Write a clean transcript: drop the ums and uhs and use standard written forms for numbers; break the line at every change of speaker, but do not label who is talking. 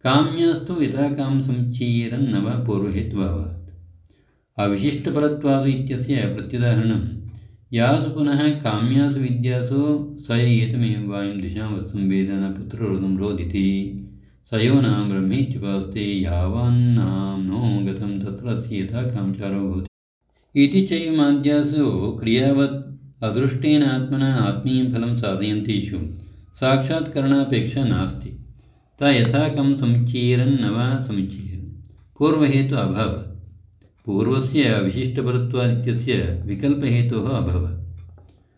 काम्यास्तु यथा काम समुच्चीरन्न वा पूर्वहेत्वात्। अविशिष्टपरत्वादु इत्यस्य प्रत्युदाहरणं यासु पुनः काम्यासु विद्यासु स एतमेव वायुं दिशां वत्सं वेद न पुत्ररोधं रोदिति स यो नाम ब्रह्मेत्युपास्ते यावान्नाम नो गतं तत्र अस्य यथा कामचारो भवति इति चैवमाद्यासु क्रियावत् अदृष्टेन आत्मना आत्मीयं फलं साधयन्तीषु साक्षात्करणापेक्षा नास्ति। ता यथा कं समुच्चीरन् न वा समुच्चीरन् पूर्वहेतु अभावात् पूर्वस्य विशिष्टपरत्वादित्यस्य विकल्पहेतोः अभवत्।